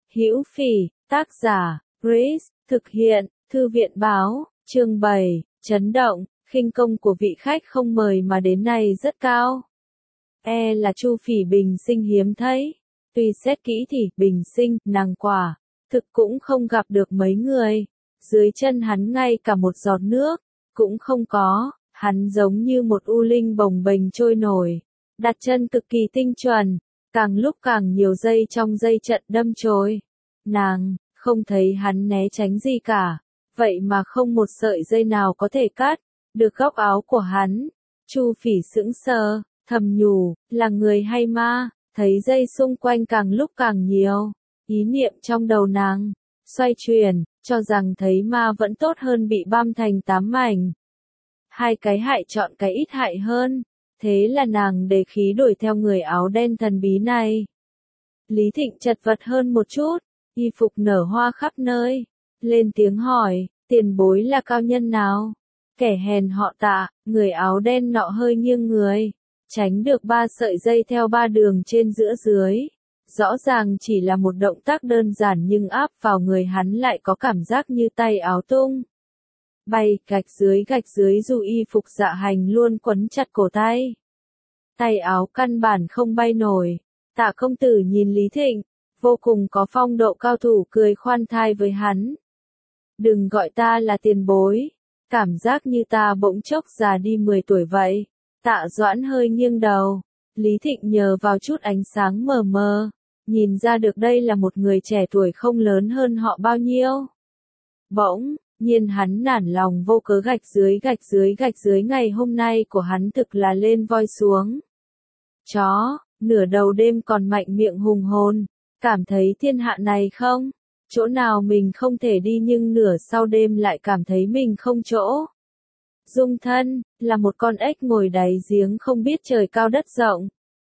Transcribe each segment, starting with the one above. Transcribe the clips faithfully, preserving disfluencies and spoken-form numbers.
Hữu Phỉ, tác giả, Grace, thực hiện, Thư viện báo, chương bảy, chấn động, khinh công của vị khách không mời mà đến này rất cao. E là Chu Phỉ bình sinh hiếm thấy. Tuy xét kỹ thì, bình sinh, nàng quả, thực cũng không gặp được mấy người. Dưới chân hắn ngay cả một giọt nước, cũng không có, hắn giống như một u linh bồng bềnh trôi nổi. Đặt chân cực kỳ tinh chuẩn, càng lúc càng nhiều dây trong dây trận đâm chồi. Nàng, không thấy hắn né tránh gì cả, vậy mà không một sợi dây nào có thể cắt được góc áo của hắn. Chu Phỉ sững sờ, thầm nhủ, là người hay ma, thấy dây xung quanh càng lúc càng nhiều. Ý niệm trong đầu nàng xoay chuyển, cho rằng thấy ma vẫn tốt hơn bị băm thành tám mảnh. Hai cái hại chọn cái ít hại hơn, thế là nàng đề khí đuổi theo người áo đen thần bí này. Lý Thịnh chật vật hơn một chút, y phục nở hoa khắp nơi, lên tiếng hỏi, tiền bối là cao nhân nào? Kẻ hèn họ Tạ, người áo đen nọ hơi nghiêng người, tránh được ba sợi dây theo ba đường trên giữa dưới. Rõ ràng chỉ là một động tác đơn giản nhưng áp vào người hắn lại có cảm giác như tay áo tung bay, gạch dưới gạch dưới dù y phục dạ hành luôn quấn chặt cổ tay. Tay áo căn bản không bay nổi. Tạ công tử nhìn Lý Thịnh, vô cùng có phong độ cao thủ cười khoan thai với hắn. Đừng gọi ta là tiền bối, cảm giác như ta bỗng chốc già đi mười tuổi vậy. Tạ Doãn hơi nghiêng đầu, Lý Thịnh nhờ vào chút ánh sáng mờ mờ, nhìn ra được đây là một người trẻ tuổi không lớn hơn họ bao nhiêu. Bỗng nhiên hắn nản lòng vô cớ gạch dưới gạch dưới gạch dưới ngày hôm nay của hắn thực là lên voi xuống chó, nửa đầu đêm còn mạnh miệng hùng hồn, cảm thấy thiên hạ này không, chỗ nào mình không thể đi nhưng nửa sau đêm lại cảm thấy mình không chỗ dung thân, là một con ếch ngồi đáy giếng không biết trời cao đất rộng.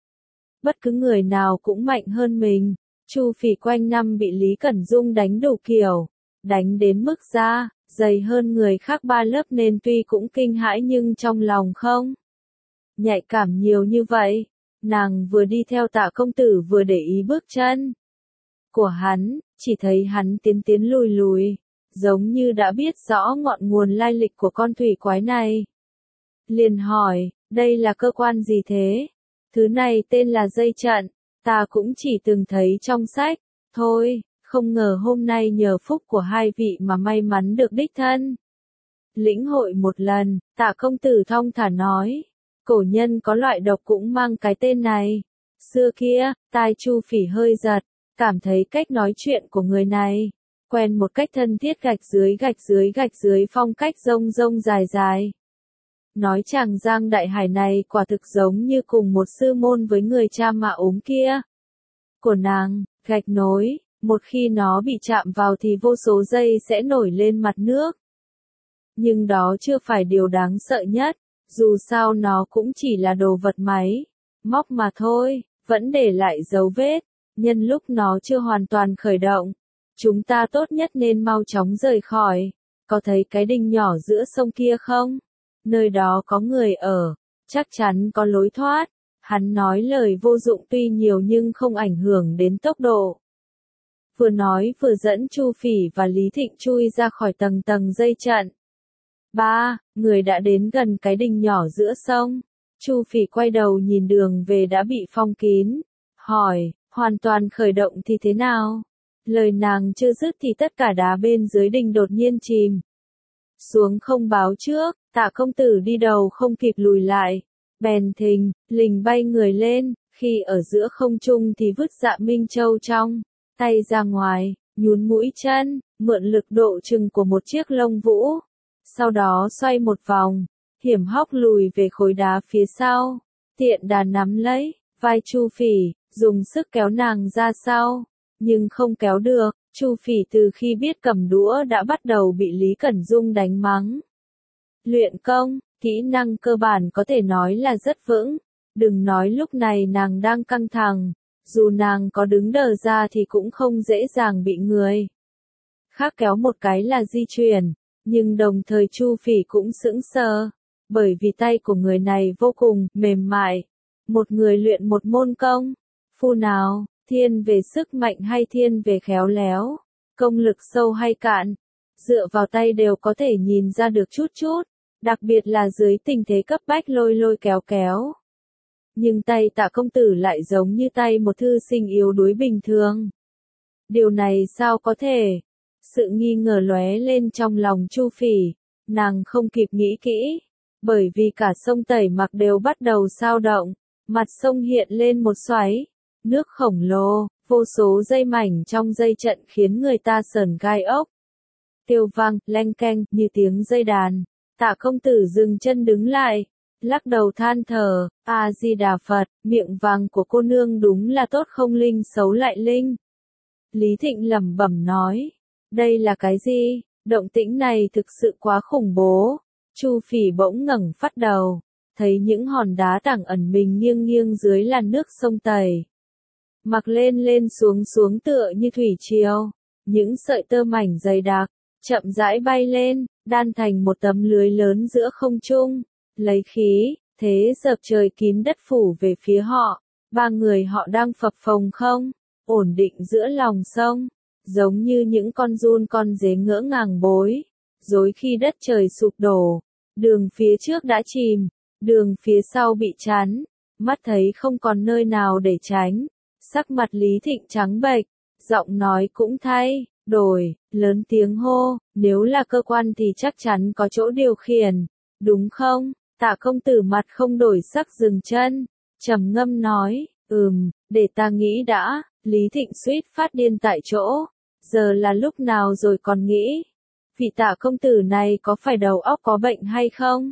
Bất cứ người nào cũng mạnh hơn mình, Chu Phỉ quanh năm bị Lý Cẩn Dung đánh đủ kiểu, đánh đến mức da dày hơn người khác ba lớp nên tuy cũng kinh hãi nhưng trong lòng không nhạy cảm nhiều như vậy. Nàng vừa đi theo Tạ công tử vừa để ý bước chân của hắn, chỉ thấy hắn tiến tiến lùi lùi, giống như đã biết rõ ngọn nguồn lai lịch của con thủy quái này. Liền hỏi, đây là cơ quan gì thế? Thứ này tên là dây trận, ta cũng chỉ từng thấy trong sách, thôi, không ngờ hôm nay nhờ phúc của hai vị mà may mắn được đích thân lĩnh hội một lần. Tạ công tử thong thả nói, cổ nhân có loại độc cũng mang cái tên này. Xưa kia, tai Chu Phỉ hơi giật, cảm thấy cách nói chuyện của người này quen một cách thân thiết, gạch dưới gạch dưới gạch dưới phong cách rông rông dài dài. Nói chàng Giang Đại Hải này quả thực giống như cùng một sư môn với người cha mạ ốm kia của nàng, gạch nối, một khi nó bị chạm vào thì vô số dây sẽ nổi lên mặt nước. Nhưng đó chưa phải điều đáng sợ nhất, dù sao nó cũng chỉ là đồ vật máy móc mà thôi, vẫn để lại dấu vết, nhân lúc nó chưa hoàn toàn khởi động. Chúng ta tốt nhất nên mau chóng rời khỏi. Có thấy cái đình nhỏ giữa sông kia không? Nơi đó có người ở, chắc chắn có lối thoát. Hắn nói lời vô dụng tuy nhiều nhưng không ảnh hưởng đến tốc độ. Vừa nói vừa dẫn Chu Phỉ và Lý Thịnh chui ra khỏi tầng tầng dây trận. Ba, người đã đến gần cái đình nhỏ giữa sông. Chu Phỉ quay đầu nhìn đường về đã bị phong kín, hỏi, hoàn toàn khởi động thì thế nào? Lời nàng chưa dứt thì tất cả đá bên dưới đình đột nhiên chìm xuống không báo trước. Tạ công tử đi đầu không kịp lùi lại, bèn thình lình bay người lên, khi ở giữa không trung thì vứt Dạ Minh Châu trong tay ra ngoài, nhún mũi chân, mượn lực độ chừng của một chiếc lông vũ, sau đó xoay một vòng, hiểm hóc lùi về khối đá phía sau, tiện đà nắm lấy vai Chu Phỉ, dùng sức kéo nàng ra sau, nhưng không kéo được. Chu Phỉ từ khi biết cầm đũa đã bắt đầu bị Lý Cẩn Dung đánh mắng. Luyện công, kỹ năng cơ bản có thể nói là rất vững, đừng nói lúc này nàng đang căng thẳng, dù nàng có đứng đờ ra thì cũng không dễ dàng bị người khác kéo một cái là di chuyển, nhưng đồng thời Chu Phỉ cũng sững sờ, bởi vì tay của người này vô cùng mềm mại. Một người luyện một môn công phu nào Thiên về sức mạnh hay thiên về khéo léo, công lực sâu hay cạn, dựa vào tay đều có thể nhìn ra được chút chút, đặc biệt là dưới tình thế cấp bách lôi lôi kéo kéo. Nhưng tay Tạ công tử lại giống như tay một thư sinh yếu đuối bình thường. Điều này sao có thể? Sự nghi ngờ lóe lên trong lòng Chu Phỉ, nàng không kịp nghĩ kỹ, bởi vì cả sông Tẩy Mặc đều bắt đầu sao động, mặt sông hiện lên một xoáy, nước khổng lồ, vô số dây mảnh trong dây trận khiến người ta sởn gai ốc. Tiêu vang, leng keng, như tiếng dây đàn, Tạ công tử dừng chân đứng lại, lắc đầu than thở, A-di-đà Phật, miệng vàng của cô nương đúng là tốt không linh xấu lại linh. Lý Thịnh lẩm bẩm nói, đây là cái gì? Động tĩnh này thực sự quá khủng bố. Chu Phỉ bỗng ngẩng phát đầu, thấy những hòn đá tảng ẩn mình nghiêng nghiêng dưới làn nước sông Tẩy. Mặc lên lên xuống xuống tựa như thủy triều, những sợi tơ mảnh dày đặc, chậm rãi bay lên, đan thành một tấm lưới lớn giữa không trung, lấy khí, thế dập trời kín đất phủ về phía họ. Ba người họ đang phập phồng không, ổn định giữa lòng sông, giống như những con giun con dế ngỡ ngàng bối, rối khi đất trời sụp đổ, đường phía trước đã chìm, đường phía sau bị chắn, mắt thấy không còn nơi nào để tránh, sắc mặt Lý Thịnh trắng bệch, giọng nói cũng thay đổi, lớn tiếng hô, nếu là cơ quan thì chắc chắn có chỗ điều khiển, đúng không? Tạ công tử mặt không đổi sắc dừng chân, trầm ngâm nói, ừm, để ta nghĩ đã. Lý Thịnh suýt phát điên tại chỗ, giờ là lúc nào rồi còn nghĩ, vị Tạ công tử này có phải đầu óc có bệnh hay không?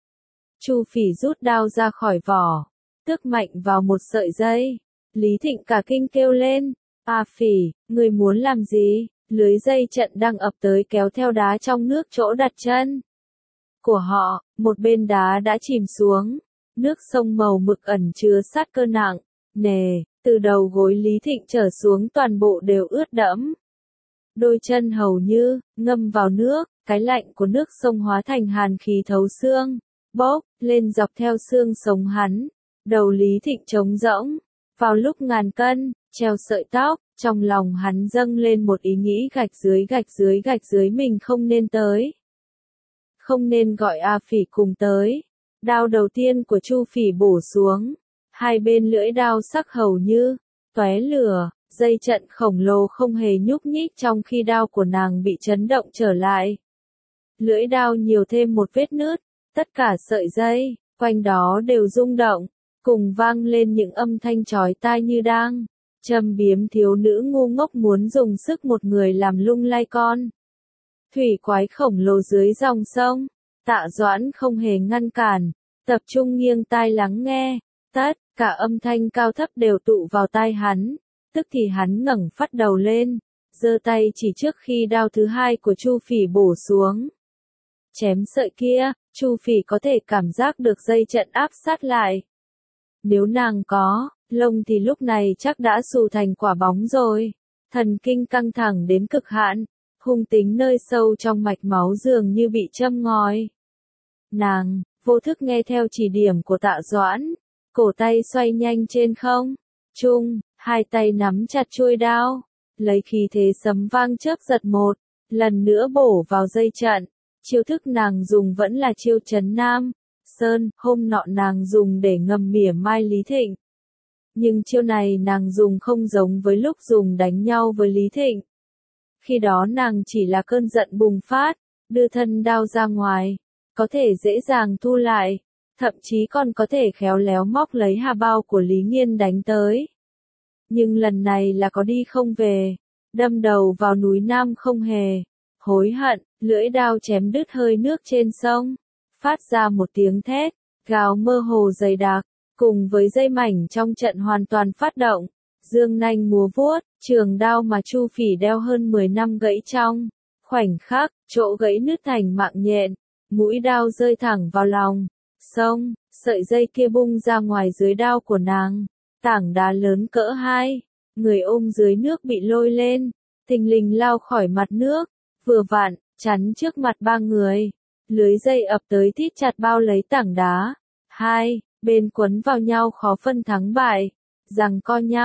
Chu Phỉ rút đao ra khỏi vỏ, tước mạnh vào một sợi dây. Lý Thịnh cả kinh kêu lên, A Phỉ, người muốn làm gì? Lưới dây trận đang ập tới kéo theo đá trong nước chỗ đặt chân của họ, một bên đá đã chìm xuống, nước sông màu mực ẩn chứa sát cơ nặng nề, từ đầu gối Lý Thịnh trở xuống toàn bộ đều ướt đẫm. Đôi chân hầu như ngâm vào nước, cái lạnh của nước sông hóa thành hàn khí thấu xương, bốc lên dọc theo xương sống hắn. Đầu Lý Thịnh trống rỗng, vào lúc ngàn cân treo sợi tóc, trong lòng hắn dâng lên một ý nghĩ gạch dưới gạch dưới gạch dưới mình không nên tới. Không nên gọi A Phỉ cùng tới. Đao đầu tiên của Chu Phỉ bổ xuống, hai bên lưỡi đao sắc hầu như tóe lửa, dây trận khổng lồ không hề nhúc nhích trong khi đao của nàng bị chấn động trở lại. Lưỡi đao nhiều thêm một vết nứt, tất cả sợi dây quanh đó đều rung động, cùng vang lên những âm thanh chói tai như đang châm biếm thiếu nữ ngu ngốc muốn dùng sức một người làm lung lay con thủy quái khổng lồ dưới dòng sông. Tạ Doãn không hề ngăn cản, tập trung nghiêng tai lắng nghe, tất cả âm thanh cao thấp đều tụ vào tai hắn, tức thì hắn ngẩng phát đầu lên, giơ tay chỉ trước khi đao thứ hai của Chu Phỉ bổ xuống. Chém sợi kia, Chu Phỉ có thể cảm giác được dây trận áp sát lại. Nếu nàng có lông thì lúc này chắc đã xù thành quả bóng rồi. Thần kinh căng thẳng đến cực hạn, hung tính nơi sâu trong mạch máu dường như bị châm ngòi. Nàng vô thức nghe theo chỉ điểm của Tạ Doãn, cổ tay xoay nhanh trên không trung, hai tay nắm chặt chuôi đao, lấy khí thế sấm vang chớp giật một, lần nữa bổ vào dây trận. Chiêu thức nàng dùng vẫn là chiêu trấn Nam Sơn, hôm nọ nàng dùng để ngầm mỉa mai Lý Thịnh. Nhưng chiêu này nàng dùng không giống với lúc dùng đánh nhau với Lý Thịnh. Khi đó nàng chỉ là cơn giận bùng phát, đưa thân đao ra ngoài, có thể dễ dàng thu lại, thậm chí còn có thể khéo léo móc lấy hà bao của Lý Nghiên đánh tới. Nhưng lần này là có đi không về, đâm đầu vào núi Nam không hề hối hận, lưỡi đao chém đứt hơi nước trên sông, phát ra một tiếng thét gào mơ hồ dày đặc, cùng với dây mảnh trong trận hoàn toàn phát động, dương nanh múa vuốt, trường đao mà Chu Phỉ đeo hơn mười năm gãy trong khoảnh khắc, chỗ gãy nứt thành mạng nhện, mũi đao rơi thẳng vào lòng sông, sợi dây kia bung ra ngoài dưới đao của nàng, tảng đá lớn cỡ hai, người ôm dưới nước bị lôi lên, thình lình lao khỏi mặt nước, vừa vặn chắn trước mặt ba người. Lưới dây ập tới thít chặt bao lấy tảng đá, hai bên quấn vào nhau khó phân thắng bại, giằng co nhau,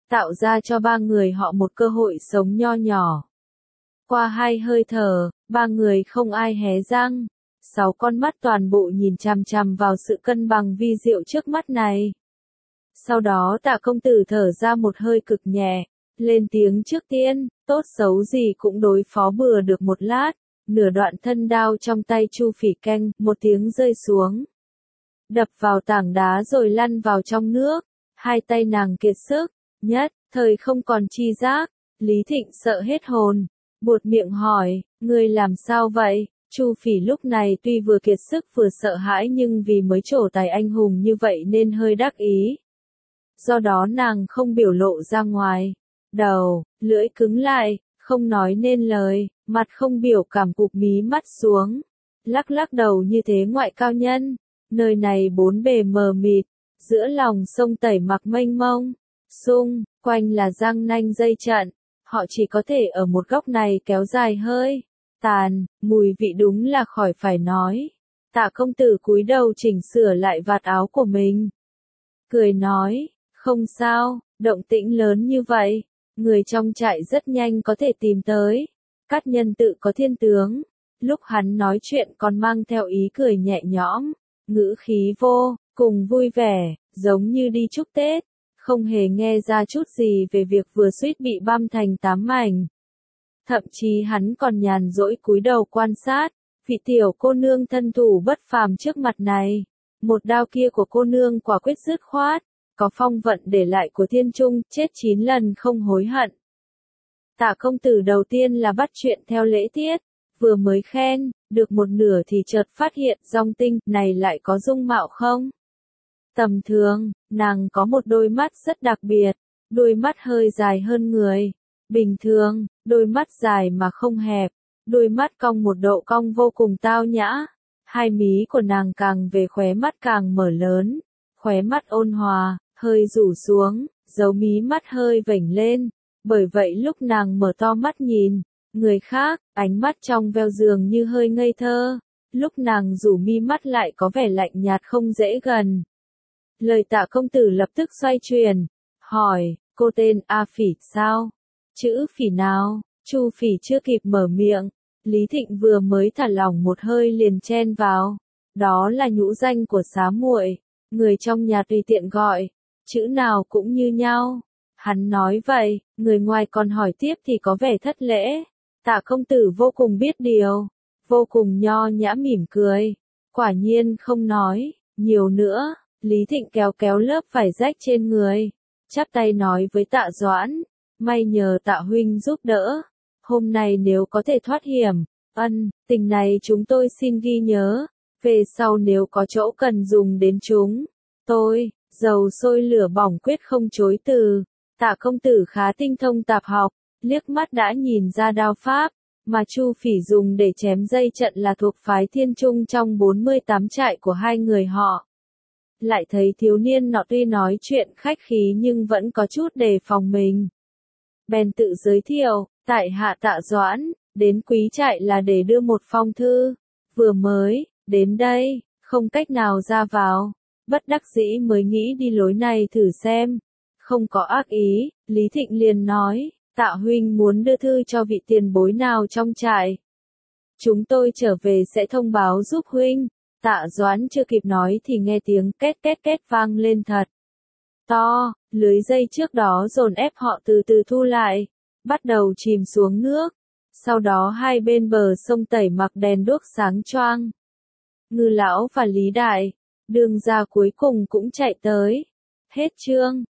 tạo ra cho ba người họ một cơ hội sống nho nhỏ. Qua hai hơi thở, ba người không ai hé răng. Sáu con mắt toàn bộ nhìn chằm chằm vào sự cân bằng vi diệu trước mắt này. Sau đó Tạ công tử thở ra một hơi cực nhẹ, lên tiếng trước tiên, tốt xấu gì cũng đối phó bừa được một lát. Nửa đoạn thân đao trong tay Chu Phỉ canh, một tiếng rơi xuống. Đập vào tảng đá rồi lăn vào trong nước. Hai tay nàng kiệt sức, nhất, thời không còn chi giác. Lý Thịnh sợ hết hồn, buột miệng hỏi, ngươi làm sao vậy? Chu Phỉ lúc này tuy vừa kiệt sức vừa sợ hãi nhưng vì mới trổ tài anh hùng như vậy nên hơi đắc ý. Do đó nàng không biểu lộ ra ngoài. Đầu, lưỡi cứng lại, không nói nên lời, mặt không biểu cảm cụp mí mắt xuống. Lắc lắc đầu như thế ngoại cao nhân. Nơi này bốn bề mờ mịt, giữa lòng sông Tẩy Mặc mênh mông, xung quanh là răng nanh dây trận, họ chỉ có thể ở một góc này kéo dài hơi tàn, mùi vị đúng là khỏi phải nói. Tạ công tử cúi đầu chỉnh sửa lại vạt áo của mình, cười nói, không sao, động tĩnh lớn như vậy, người trong trại rất nhanh có thể tìm tới. Cát Nhân tự có thiên tướng, lúc hắn nói chuyện còn mang theo ý cười nhẹ nhõm, ngữ khí vô cùng vui vẻ, giống như đi chúc Tết, không hề nghe ra chút gì về việc vừa suýt bị băm thành tám mảnh. Thậm chí hắn còn nhàn rỗi cúi đầu quan sát, vị tiểu cô nương thân thủ bất phàm trước mặt này. Một đao kia của cô nương quả quyết dứt khoát, có phong vận để lại của Thiên Trung, chết chín lần không hối hận. Tạ công tử đầu tiên là bắt chuyện theo lễ tiết, vừa mới khen, được một nửa thì chợt phát hiện Dong Tinh này lại có dung mạo không tầm thường, nàng có một đôi mắt rất đặc biệt, đôi mắt hơi dài hơn người bình thường, đôi mắt dài mà không hẹp, đôi mắt cong một độ cong vô cùng tao nhã. Hai mí của nàng càng về khóe mắt càng mở lớn, khóe mắt ôn hòa, hơi rủ xuống, dấu mí mắt hơi vểnh lên. Bởi vậy lúc nàng mở to mắt nhìn người khác, ánh mắt trong veo dường như hơi ngây thơ, lúc nàng rủ mi mắt lại có vẻ lạnh nhạt không dễ gần. Lời Tạ công tử lập tức xoay chuyển, hỏi, cô tên A Phỉ sao? Chữ Phỉ nào? Chu Phỉ chưa kịp mở miệng, Lý Thịnh vừa mới thả lỏng một hơi liền chen vào, đó là nhũ danh của xá muội, người trong nhà tùy tiện gọi, chữ nào cũng như nhau. Hắn nói vậy, người ngoài còn hỏi tiếp thì có vẻ thất lễ. Tạ công tử vô cùng biết điều, vô cùng nho nhã mỉm cười, quả nhiên không nói nhiều nữa. Lý Thịnh kéo kéo lớp vải rách trên người, chắp tay nói với Tạ Doãn, may nhờ Tạ huynh giúp đỡ, hôm nay nếu có thể thoát hiểm, ân, tình này chúng tôi xin ghi nhớ, về sau nếu có chỗ cần dùng đến chúng, tôi, dầu sôi lửa bỏng quyết không chối từ. Tạ công tử khá tinh thông tạp học, liếc mắt đã nhìn ra đao pháp, mà Chu Phỉ dùng để chém dây trận là thuộc phái Thiên Trung trong bốn mươi tám trại của hai người họ. Lại thấy thiếu niên nọ tuy nói chuyện khách khí nhưng vẫn có chút đề phòng mình. Bèn tự giới thiệu, tại hạ Tạ Doãn, đến quý trại là để đưa một phong thư, vừa mới đến đây, không cách nào ra vào, bất đắc dĩ mới nghĩ đi lối này thử xem. Không có ác ý, Lý Thịnh liền nói, Tạ huynh muốn đưa thư cho vị tiền bối nào trong trại. Chúng tôi trở về sẽ thông báo giúp huynh. Tạ Doãn chưa kịp nói thì nghe tiếng két két két vang lên thật to, lưới dây trước đó dồn ép họ từ từ thu lại, bắt đầu chìm xuống nước. Sau đó hai bên bờ sông Tẩy Mặc đèn đuốc sáng choang. Ngư lão và Lý Đại, đường ra cuối cùng cũng chạy tới. Hết chương.